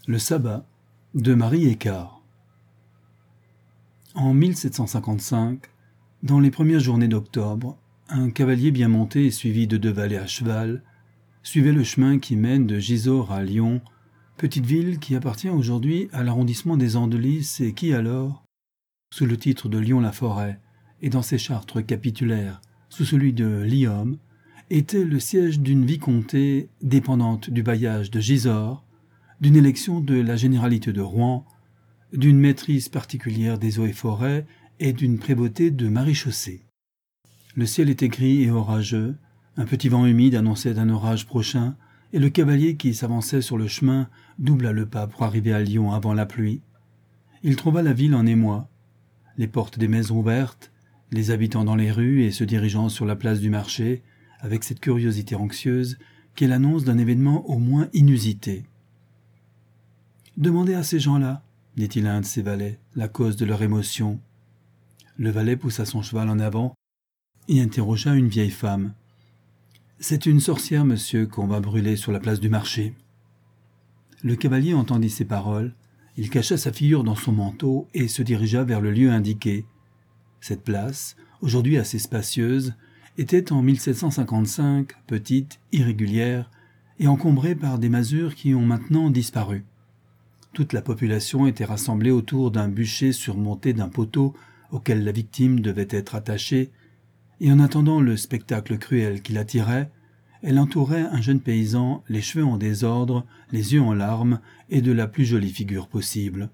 Le sabbat de Marie Écart. En 1755, dans les premières journées d'octobre, un cavalier bien monté et suivi de 2 valets à cheval suivait le chemin qui mène de Gisors à Lyon, petite ville qui appartient aujourd'hui à l'arrondissement des Andelys et qui alors, sous le titre de Lyon-la-Forêt et dans ses chartres capitulaires sous celui de Lyome, était le siège d'une vicomté dépendante du bailliage de Gisors, d'une élection de la généralité de Rouen, d'une maîtrise particulière des eaux et forêts et d'une prévôté de maréchaussée. Le ciel était gris et orageux, un petit vent humide annonçait un orage prochain, et le cavalier qui s'avançait sur le chemin doubla le pas pour arriver à Lyon avant la pluie. Il trouva la ville en émoi, les portes des maisons ouvertes, les habitants dans les rues et se dirigeant sur la place du marché, avec cette curiosité anxieuse qu'est l'annonce d'un événement au moins inusité. « Demandez à ces gens-là, dit-il à un de ses valets, la cause de leur émotion. » Le valet poussa son cheval en avant et interrogea une vieille femme. « C'est une sorcière, monsieur, qu'on va brûler sur la place du marché. » Le cavalier entendit ces paroles, il cacha sa figure dans son manteau et se dirigea vers le lieu indiqué. Cette place, aujourd'hui assez spacieuse, était en 1755 petite, irrégulière et encombrée par des masures qui ont maintenant disparu. Toute la population était rassemblée autour d'un bûcher surmonté d'un poteau auquel la victime devait être attachée, et en attendant le spectacle cruel qui l'attirait, elle entourait un jeune paysan, les cheveux en désordre, les yeux en larmes, et de la plus jolie figure possible.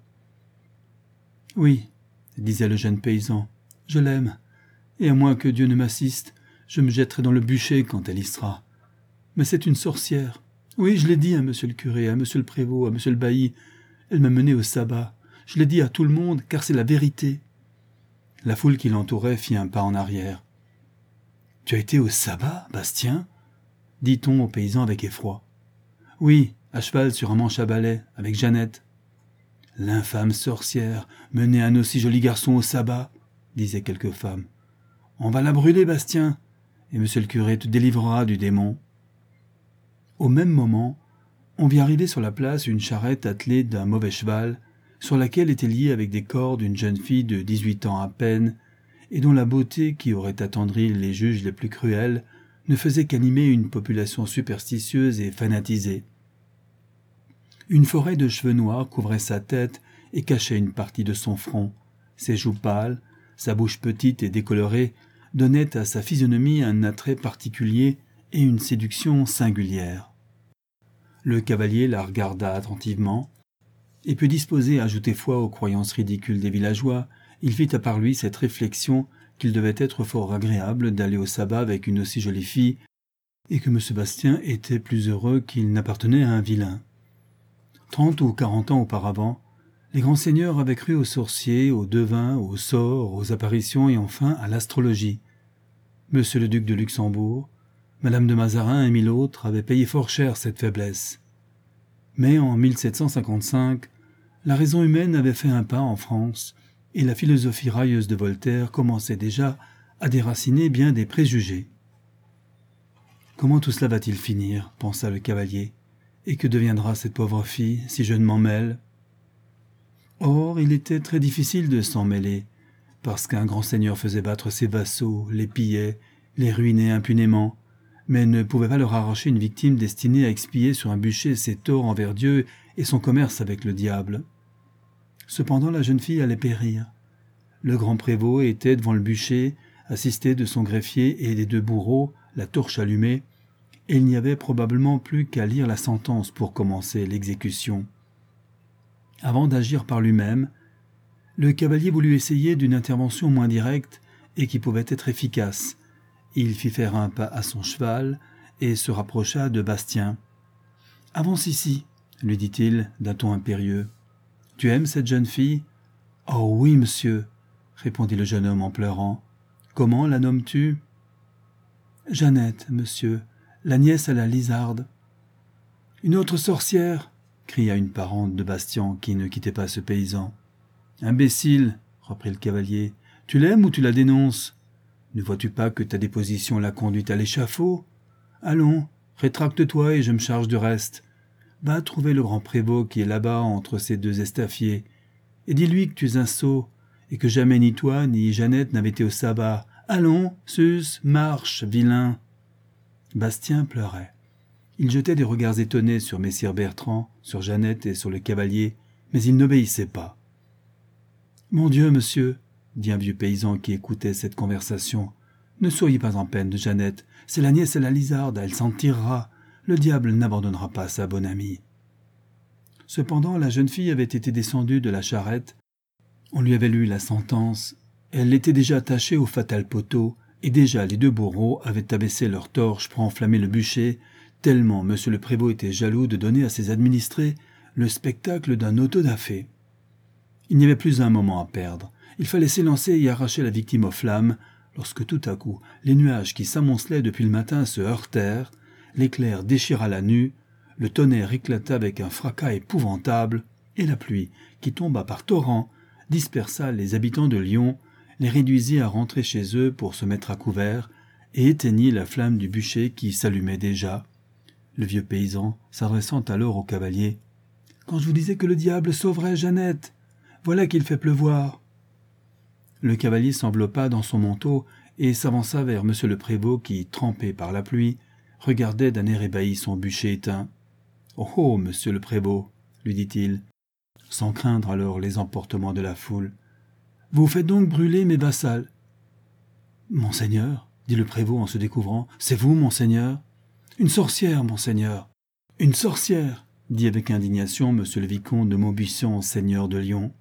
« Oui, disait le jeune paysan, je l'aime, et à moins que Dieu ne m'assiste, je me jetterai dans le bûcher quand elle y sera. Mais c'est une sorcière. Oui, je l'ai dit à monsieur le curé, à monsieur le prévôt, à monsieur le bailli. Elle m'a mené au sabbat. Je l'ai dit à tout le monde, car c'est la vérité. » La foule qui l'entourait fit un pas en arrière. « Tu as été au sabbat, Bastien ?» dit-on au paysan avec effroi. « Oui, à cheval sur un manche à balai, avec Jeannette. »« L'infâme sorcière menait un aussi joli garçon au sabbat, » disaient quelques femmes. « On va la brûler, Bastien, et monsieur le curé te délivrera du démon. » Au même moment, on vit arriver sur la place une charrette attelée d'un mauvais cheval, sur laquelle était liée avec des cordes une jeune fille de 18 ans à peine, et dont la beauté, qui aurait attendri les juges les plus cruels, ne faisait qu'animer une population superstitieuse et fanatisée. Une forêt de cheveux noirs couvrait sa tête et cachait une partie de son front. Ses joues pâles, sa bouche petite et décolorée, donnaient à sa physionomie un attrait particulier et une séduction singulière. Le cavalier la regarda attentivement, et peu disposé à ajouter foi aux croyances ridicules des villageois, il fit à part lui cette réflexion qu'il devait être fort agréable d'aller au sabbat avec une aussi jolie fille, et que M. Bastien était plus heureux qu'il n'appartenait à un vilain. 30 ou 40 ans auparavant, les grands seigneurs avaient cru aux sorciers, aux devins, aux sorts, aux apparitions et enfin à l'astrologie. M. le duc de Luxembourg, Madame de Mazarin et 1000 autres avaient payé fort cher cette faiblesse. Mais en 1755, la raison humaine avait fait un pas en France, et la philosophie railleuse de Voltaire commençait déjà à déraciner bien des préjugés. « Comment tout cela va-t-il finir ?» pensa le cavalier. « Et que deviendra cette pauvre fille si je ne m'en mêle ?» Or, il était très difficile de s'en mêler, parce qu'un grand seigneur faisait battre ses vassaux, les pillait, les ruinait impunément, mais ne pouvait pas leur arracher une victime destinée à expier sur un bûcher ses torts envers Dieu et son commerce avec le diable. Cependant, la jeune fille allait périr. Le grand prévôt était devant le bûcher, assisté de son greffier et des 2 bourreaux, la torche allumée, et il n'y avait probablement plus qu'à lire la sentence pour commencer l'exécution. Avant d'agir par lui-même, le cavalier voulut essayer d'une intervention moins directe et qui pouvait être efficace. Il fit faire un pas à son cheval et se rapprocha de Bastien. « Avance ici, » lui dit-il d'un ton impérieux. « Tu aimes cette jeune fille ?»« Oh oui, monsieur, » répondit le jeune homme en pleurant. « Comment la nommes-tu ?»« Jeannette, monsieur, la nièce à la Lizarde. »« Une autre sorcière !» cria une parente de Bastien qui ne quittait pas ce paysan. « Imbécile, » reprit le cavalier, « tu l'aimes ou tu la dénonces ? Ne vois-tu pas que ta déposition l'a conduite à l'échafaud ? Allons, rétracte-toi et je me charge du reste. Va trouver le grand prévôt qui est là-bas entre ces deux estafiers, et dis-lui que tu es un sot, et que jamais ni toi ni Jeannette n'avaient été au sabbat. Allons, sus, marche, vilain !» Bastien pleurait. Il jetait des regards étonnés sur messire Bertrand, sur Jeannette et sur le cavalier, mais il n'obéissait pas. « Mon Dieu, monsieur, » dit un vieux paysan qui écoutait cette conversation, « ne soyez pas en peine de Jeannette, c'est la nièce et la Lizarde, elle s'en tirera. Le diable n'abandonnera pas sa bonne amie. » Cependant, la jeune fille avait été descendue de la charrette. On lui avait lu la sentence. Elle était déjà attachée au fatal poteau, et déjà les deux bourreaux avaient abaissé leurs torches pour enflammer le bûcher, tellement M. le Prévôt était jaloux de donner à ses administrés le spectacle d'un auto-da-fé. Il n'y avait plus un moment à perdre. Il fallait s'élancer et arracher la victime aux flammes, lorsque tout à coup, les nuages qui s'amoncelaient depuis le matin se heurtèrent, l'éclair déchira la nue, le tonnerre éclata avec un fracas épouvantable, et la pluie, qui tomba par torrents, dispersa les habitants de Lyon, les réduisit à rentrer chez eux pour se mettre à couvert, et éteignit la flamme du bûcher qui s'allumait déjà. Le vieux paysan, s'adressant alors au cavalier, « Quand je vous disais que le diable sauverait Jeannette, voilà qu'il fait pleuvoir. » Le cavalier s'enveloppa dans son manteau et s'avança vers M. le Prévôt qui, trempé par la pluie, regardait d'un air ébahi son bûcher éteint. « Oh, oh, monsieur le Prévôt, » lui dit-il, sans craindre alors les emportements de la foule. « Vous faites donc brûler mes vassals. »« Monseigneur, » dit le Prévôt en se découvrant, « c'est vous, monseigneur ?»« Une sorcière, monseigneur. »« Une sorcière !» dit avec indignation M. le vicomte de Maubuisson, seigneur de Lyon.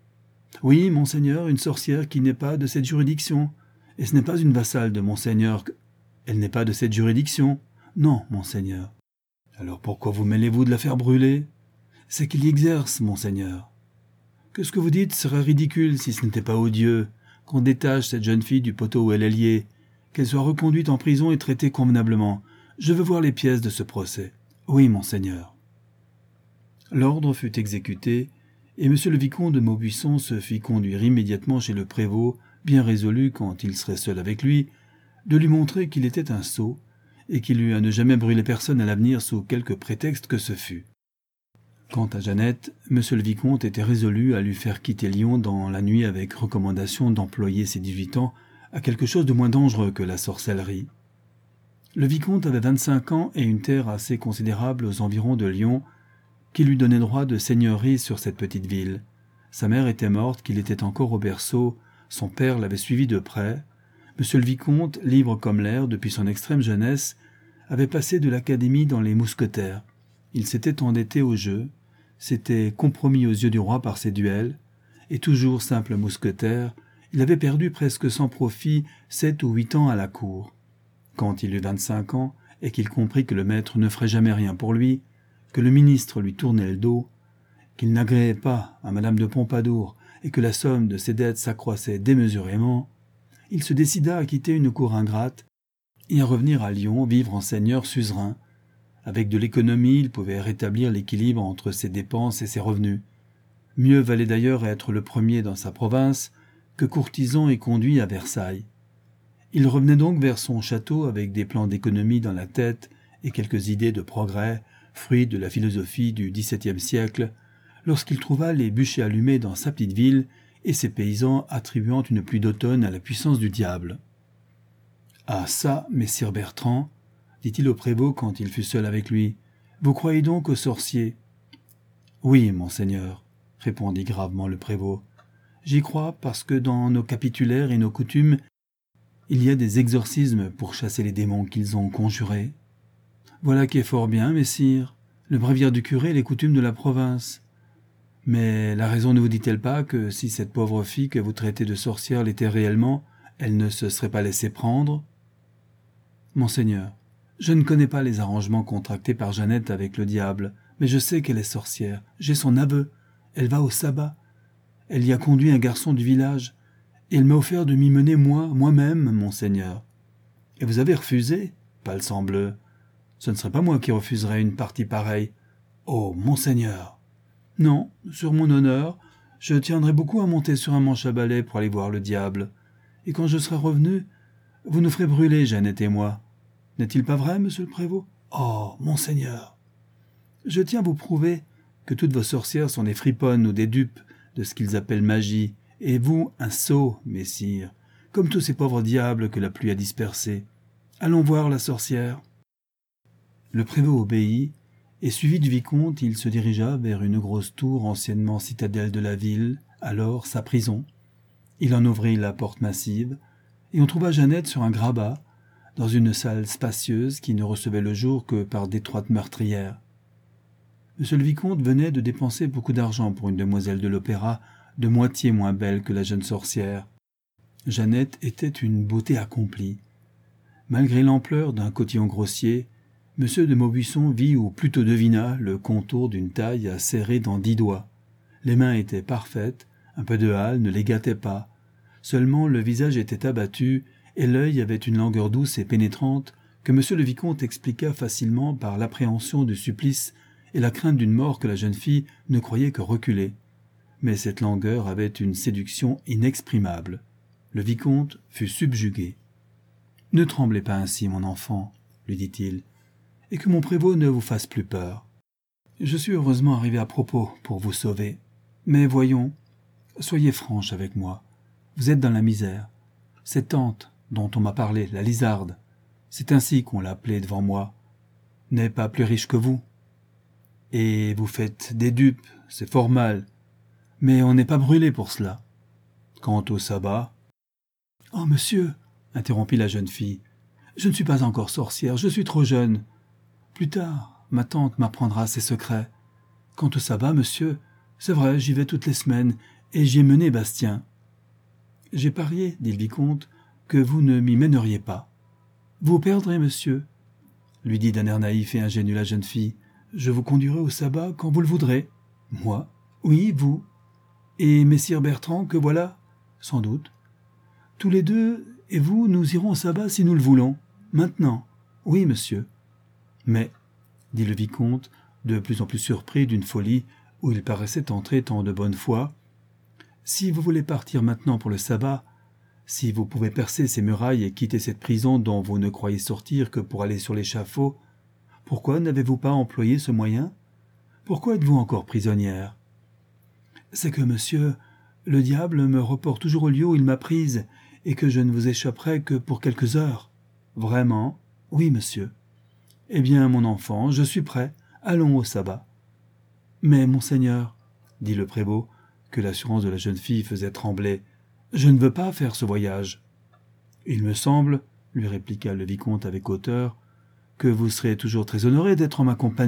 « Oui, monseigneur, une sorcière qui n'est pas de cette juridiction. Et ce n'est pas une vassale de monseigneur. Elle n'est pas de cette juridiction. Non, monseigneur. »« Alors pourquoi vous mêlez-vous de la faire brûler ? » ?»« C'est qu'il y exerce, monseigneur. »« Que ce que vous dites serait ridicule si ce n'était pas odieux, qu'on détache cette jeune fille du poteau où elle est liée, qu'elle soit reconduite en prison et traitée convenablement. Je veux voir les pièces de ce procès. »« Oui, monseigneur. » L'ordre fut exécuté, et M. le vicomte de Maubuisson se fit conduire immédiatement chez le prévôt, bien résolu, quand il serait seul avec lui, de lui montrer qu'il était un sot, et qu'il eut à ne jamais brûler personne à l'avenir sous quelque prétexte que ce fût. Quant à Jeannette, M. le vicomte était résolu à lui faire quitter Lyon dans la nuit avec recommandation d'employer ses 18 ans à quelque chose de moins dangereux que la sorcellerie. Le vicomte avait 25 ans et une terre assez considérable aux environs de Lyon, qui lui donnait droit de seigneurie sur cette petite ville. Sa mère était morte, qu'il était encore au berceau, son père l'avait suivi de près. Monsieur le vicomte, libre comme l'air depuis son extrême jeunesse, avait passé de l'académie dans les mousquetaires. Il s'était endetté au jeu, s'était compromis aux yeux du roi par ses duels, et toujours simple mousquetaire, il avait perdu presque sans profit 7 ou 8 ans à la cour. Quand il eut 25 ans, et qu'il comprit que le maître ne ferait jamais rien pour lui, que le ministre lui tournait le dos, qu'il n'agréait pas à Madame de Pompadour et que la somme de ses dettes s'accroissait démesurément, il se décida à quitter une cour ingrate et à revenir à Lyon vivre en seigneur suzerain. Avec de l'économie, il pouvait rétablir l'équilibre entre ses dépenses et ses revenus. Mieux valait d'ailleurs être le premier dans sa province que courtisan et conduit à Versailles. Il revenait donc vers son château avec des plans d'économie dans la tête et quelques idées de progrès, fruit de la philosophie du XVIIe siècle, lorsqu'il trouva les bûchers allumés dans sa petite ville et ses paysans attribuant une pluie d'automne à la puissance du diable. « Ah ça, messire Bertrand, dit-il au prévôt quand il fut seul avec lui, vous croyez donc aux sorciers ? »« Oui, monseigneur, répondit gravement le prévôt. J'y crois parce que dans nos capitulaires et nos coutumes, il y a des exorcismes pour chasser les démons qu'ils ont conjurés. Voilà qui est fort bien, messire, le bréviaire du curé et les coutumes de la province. Mais la raison ne vous dit-elle pas que si cette pauvre fille que vous traitez de sorcière l'était réellement, elle ne se serait pas laissée prendre ? Monseigneur, je ne connais pas les arrangements contractés par Jeannette avec le diable, mais je sais qu'elle est sorcière. J'ai son aveu. Elle va au sabbat. Elle y a conduit un garçon du village, et elle m'a offert de m'y mener moi-même, monseigneur. Et vous avez refusé, palsambleu. Ce ne serait pas moi qui refuserais une partie pareille. Oh, monseigneur! Non, sur mon honneur, je tiendrai beaucoup à monter sur un manche à balai pour aller voir le diable. Et quand je serai revenu, vous nous ferez brûler, Jeannette et moi. N'est-il pas vrai, monsieur le prévôt? Oh, monseigneur! Je tiens à vous prouver que toutes vos sorcières sont des friponnes ou des dupes de ce qu'ils appellent magie, et vous, un sot, messire, comme tous ces pauvres diables que la pluie a dispersés. Allons voir la sorcière. » Le prévôt obéit, et suivi du vicomte, il se dirigea vers une grosse tour anciennement citadelle de la ville, alors sa prison. Il en ouvrit la porte massive, et on trouva Jeannette sur un grabat, dans une salle spacieuse qui ne recevait le jour que par d'étroites meurtrières. Monsieur le vicomte venait de dépenser beaucoup d'argent pour une demoiselle de l'opéra, de moitié moins belle que la jeune sorcière. Jeannette était une beauté accomplie. Malgré l'ampleur d'un cotillon grossier, Monsieur de Maubuisson vit, ou plutôt devina, le contour d'une taille à serrer dans 10 doigts. Les mains étaient parfaites, un peu de hâle ne les gâtait pas. Seulement le visage était abattu, et l'œil avait une langueur douce et pénétrante que Monsieur le vicomte expliqua facilement par l'appréhension du supplice et la crainte d'une mort que la jeune fille ne croyait que reculer. Mais cette langueur avait une séduction inexprimable. Le vicomte fut subjugué. « Ne tremblez pas ainsi, mon enfant, » lui dit-il, « et que mon prévôt ne vous fasse plus peur. Je suis heureusement arrivé à propos pour vous sauver. Mais voyons, soyez franche avec moi. Vous êtes dans la misère. Cette tante dont on m'a parlé, la Lizarde, c'est ainsi qu'on l'appelait devant moi, n'est pas plus riche que vous. Et vous faites des dupes, c'est fort mal, mais on n'est pas brûlé pour cela. Quant au sabbat... »« Oh, monsieur, » interrompit la jeune fille, « je ne suis pas encore sorcière, je suis trop jeune. Plus tard, ma tante m'apprendra ses secrets. Quant au sabbat, monsieur, c'est vrai, j'y vais toutes les semaines, et j'y ai mené Bastien. »« J'ai parié, » dit le vicomte, « que vous ne m'y mèneriez pas. »« Vous perdrez, monsieur, » lui dit d'un air naïf et ingénu la jeune fille. « Je vous conduirai au sabbat quand vous le voudrez. »« Moi ? » ?»« Oui, vous. »« Et messire Bertrand, que voilà ?»« Sans doute. »« Tous les deux, et vous, nous irons au sabbat si nous le voulons. Maintenant. »« Oui, monsieur. »« Mais, » dit le vicomte, de plus en plus surpris d'une folie où il paraissait entrer tant de bonne foi, « si vous voulez partir maintenant pour le sabbat, si vous pouvez percer ces murailles et quitter cette prison dont vous ne croyez sortir que pour aller sur l'échafaud, pourquoi n'avez-vous pas employé ce moyen? Pourquoi êtes-vous encore prisonnière? »« C'est que, monsieur, le diable me reporte toujours au lieu où il m'a prise, et que je ne vous échapperai que pour quelques heures. »« Vraiment? »« Oui, monsieur. »« Eh bien, mon enfant, je suis prêt. Allons au sabbat. »« Mais, monseigneur, » dit le prévôt, que l'assurance de la jeune fille faisait trembler, « je ne veux pas faire ce voyage. »« Il me semble, » lui répliqua le vicomte avec hauteur, « que vous serez toujours très honoré d'être en ma compagnie. »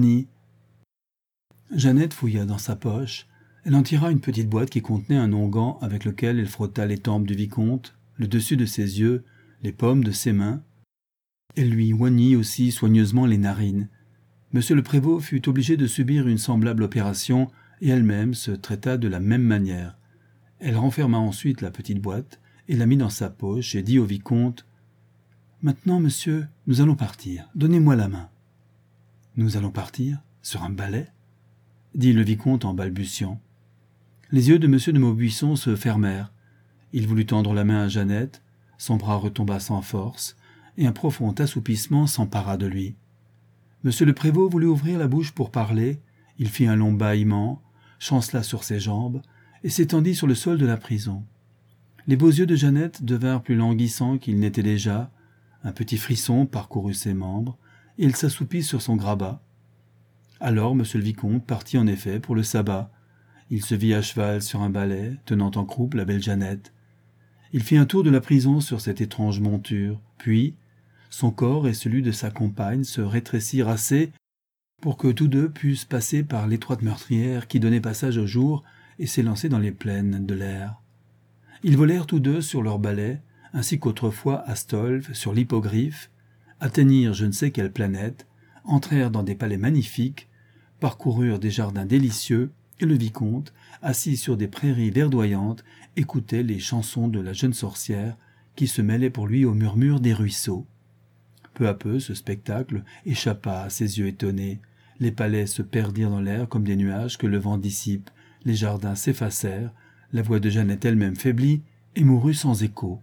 Jeannette fouilla dans sa poche. Elle en tira une petite boîte qui contenait un onguent avec lequel elle frotta les tempes du vicomte, le dessus de ses yeux, les paumes de ses mains. Elle lui oignit aussi soigneusement les narines. Monsieur le prévôt fut obligé de subir une semblable opération et elle-même se traita de la même manière. Elle renferma ensuite la petite boîte et la mit dans sa poche et dit au vicomte « Maintenant, monsieur, nous allons partir. Donnez-moi la main. »« Nous allons partir? Sur un balai ?» dit le vicomte en balbutiant. Les yeux de monsieur de Maubuisson se fermèrent. Il voulut tendre la main à Jeannette, son bras retomba sans force, et un profond assoupissement s'empara de lui. Monsieur le prévôt voulut ouvrir la bouche pour parler, il fit un long bâillement, chancela sur ses jambes, et s'étendit sur le sol de la prison. Les beaux yeux de Jeannette devinrent plus languissants qu'ils n'étaient déjà, un petit frisson parcourut ses membres, et il s'assoupit sur son grabat. Alors monsieur le vicomte partit en effet pour le sabbat. Il se vit à cheval sur un balai, tenant en croupe la belle Jeannette. Il fit un tour de la prison sur cette étrange monture, puis son corps et celui de sa compagne se rétrécirent assez pour que tous deux pussent passer par l'étroite meurtrière qui donnait passage au jour et s'élancer dans les plaines de l'air. Ils volèrent tous deux sur leur balai, ainsi qu'autrefois Astolphe sur l'hippogriffe, atteignirent je ne sais quelle planète, entrèrent dans des palais magnifiques, parcoururent des jardins délicieux, et le vicomte, assis sur des prairies verdoyantes, écoutait les chansons de la jeune sorcière qui se mêlaient pour lui au murmure des ruisseaux. Peu à peu, ce spectacle échappa à ses yeux étonnés. Les palais se perdirent dans l'air comme des nuages que le vent dissipe, les jardins s'effacèrent, la voix de Jeannette elle-même faiblit et mourut sans écho.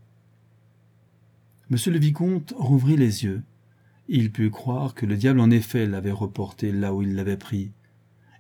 Monsieur le vicomte rouvrit les yeux. Il put croire que le diable en effet l'avait reporté là où il l'avait pris.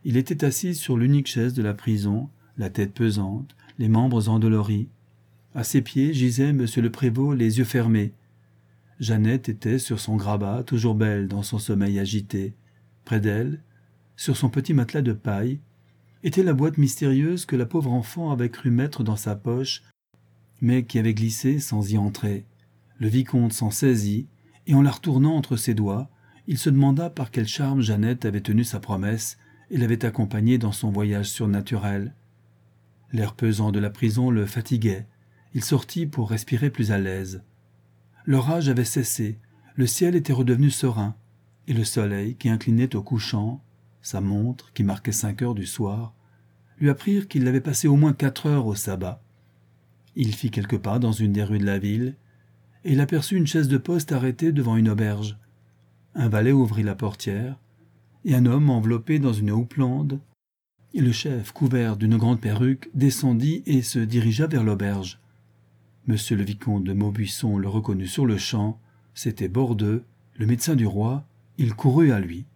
Il était assis sur l'unique chaise de la prison, la tête pesante, les membres endoloris. À ses pieds gisait monsieur le prévôt, les yeux fermés. Jeannette était sur son grabat, toujours belle dans son sommeil agité. Près d'elle, sur son petit matelas de paille, était la boîte mystérieuse que la pauvre enfant avait cru mettre dans sa poche, mais qui avait glissé sans y entrer. Le vicomte s'en saisit, et en la retournant entre ses doigts, il se demanda par quel charme Jeannette avait tenu sa promesse et l'avait accompagnée dans son voyage surnaturel. L'air pesant de la prison le fatiguait. Il sortit pour respirer plus à l'aise. L'orage avait cessé, le ciel était redevenu serein, et le soleil qui inclinait au couchant, sa montre qui marquait 5 heures du soir, lui apprirent qu'il avait passé au moins 4 heures au sabbat. Il fit quelques pas dans une des rues de la ville, et il aperçut une chaise de poste arrêtée devant une auberge. Un valet ouvrit la portière, et un homme enveloppé dans une houppelande, et le chef, couvert d'une grande perruque, descendit et se dirigea vers l'auberge. Monsieur le vicomte de Maubuisson le reconnut sur-le-champ, c'était Bordeu, le médecin du roi, il courut à lui.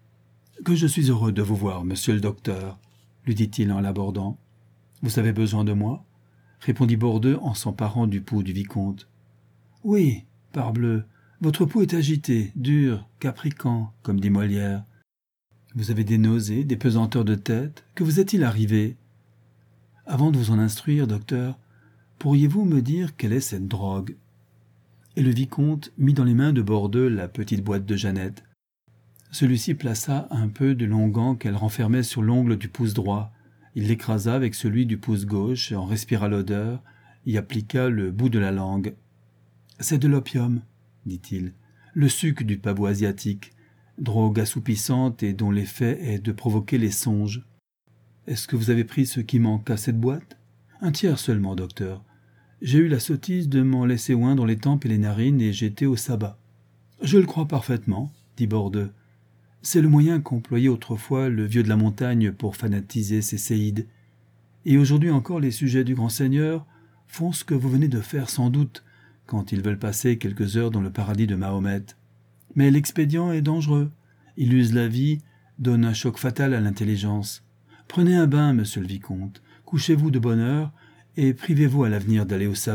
« Que je suis heureux de vous voir, monsieur le docteur, » lui dit-il en l'abordant. « Vous avez besoin de moi ?» répondit Bordeu en s'emparant du pouls du vicomte. « Oui, parbleu, votre pouls est agité, dur, capricant, comme dit Molière. Vous avez des nausées, des pesanteurs de tête, que vous est-il arrivé ? Avant de vous en instruire, docteur, pourriez-vous me dire quelle est cette drogue ?» Et le vicomte mit dans les mains de Bordeu la petite boîte de Jeannette. Celui-ci plaça un peu de l'onguent qu'elle renfermait sur l'ongle du pouce droit. Il l'écrasa avec celui du pouce gauche et en respira l'odeur, y appliqua le bout de la langue. « C'est de l'opium, » dit-il, « le suc du pavot asiatique, drogue assoupissante et dont l'effet est de provoquer les songes. Est-ce que vous avez pris ce qui manque à cette boîte ? Un tiers seulement, docteur. J'ai eu la sottise de m'en laisser oindre les tempes et les narines et j'étais au sabbat. »« Je le crois parfaitement, » dit Bordeu. « C'est le moyen qu'employait autrefois le vieux de la montagne pour fanatiser ses séides. Et aujourd'hui encore les sujets du grand seigneur font ce que vous venez de faire sans doute, quand ils veulent passer quelques heures dans le paradis de Mahomet. Mais l'expédient est dangereux. Il use la vie, donne un choc fatal à l'intelligence. Prenez un bain, monsieur le vicomte, couchez-vous de bonne heure et privez-vous à l'avenir d'aller au sabbat. »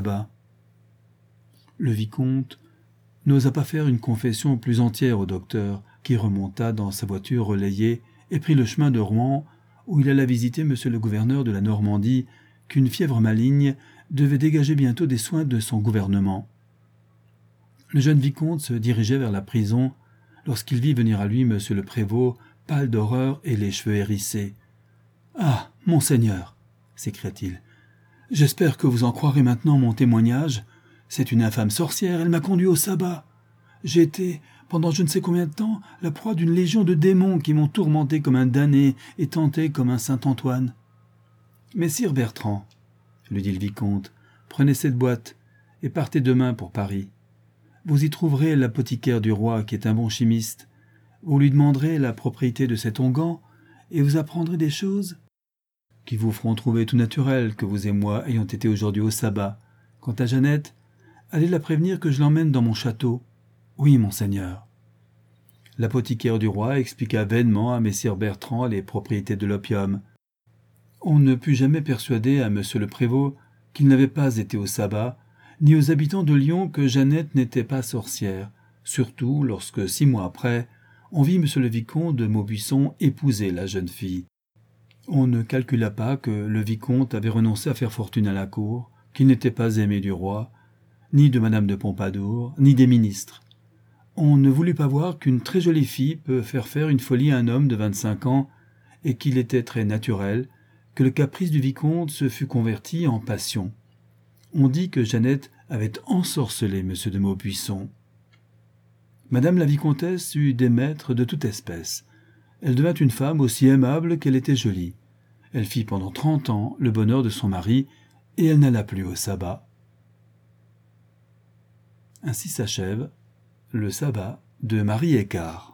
Le vicomte n'osa pas faire une confession plus entière au docteur, qui remonta dans sa voiture relayée et prit le chemin de Rouen, où il alla visiter monsieur le gouverneur de la Normandie, qu'une fièvre maligne devait dégager bientôt des soins de son gouvernement. Le jeune vicomte se dirigeait vers la prison lorsqu'il vit venir à lui monsieur le prévôt, pâle d'horreur et les cheveux hérissés. « Ah, monseigneur !» s'écria-t-il. « J'espère que vous en croirez maintenant mon témoignage. C'est une infâme sorcière, elle m'a conduit au sabbat. J'ai été, pendant je ne sais combien de temps, la proie d'une légion de démons qui m'ont tourmenté comme un damné et tenté comme un saint Antoine. »« Messire Bertrand, » lui dit le vicomte, « prenez cette boîte et partez demain pour Paris. Vous y trouverez l'apothicaire du roi qui est un bon chimiste. Vous lui demanderez la propriété de cet onguent et vous apprendrez des choses qui vous feront trouver tout naturel que vous et moi ayons été aujourd'hui au sabbat. Quant à Jeannette, allez la prévenir que je l'emmène dans mon château. Oui, monseigneur. » L'apothicaire du roi expliqua vainement à messire Bertrand les propriétés de l'opium. On ne put jamais persuader à monsieur le prévôt qu'il n'avait pas été au sabbat, ni aux habitants de Lyon que Jeannette n'était pas sorcière, surtout lorsque, 6 mois après, on vit monsieur le vicomte de Maubuisson épouser la jeune fille. On ne calcula pas que le vicomte avait renoncé à faire fortune à la cour, qu'il n'était pas aimé du roi, ni de madame de Pompadour, ni des ministres. On ne voulut pas voir qu'une très jolie fille peut faire une folie à un homme de 25 ans, et qu'il était très naturel que le caprice du vicomte se fût converti en passion. On dit que Jeannette avait ensorcelé M. de Maubuisson. Madame la vicomtesse eut des maîtres de toute espèce. Elle devint une femme aussi aimable qu'elle était jolie. Elle fit pendant 30 ans le bonheur de son mari, et elle n'alla plus au sabbat. Ainsi s'achève le sabbat de Marie Écart.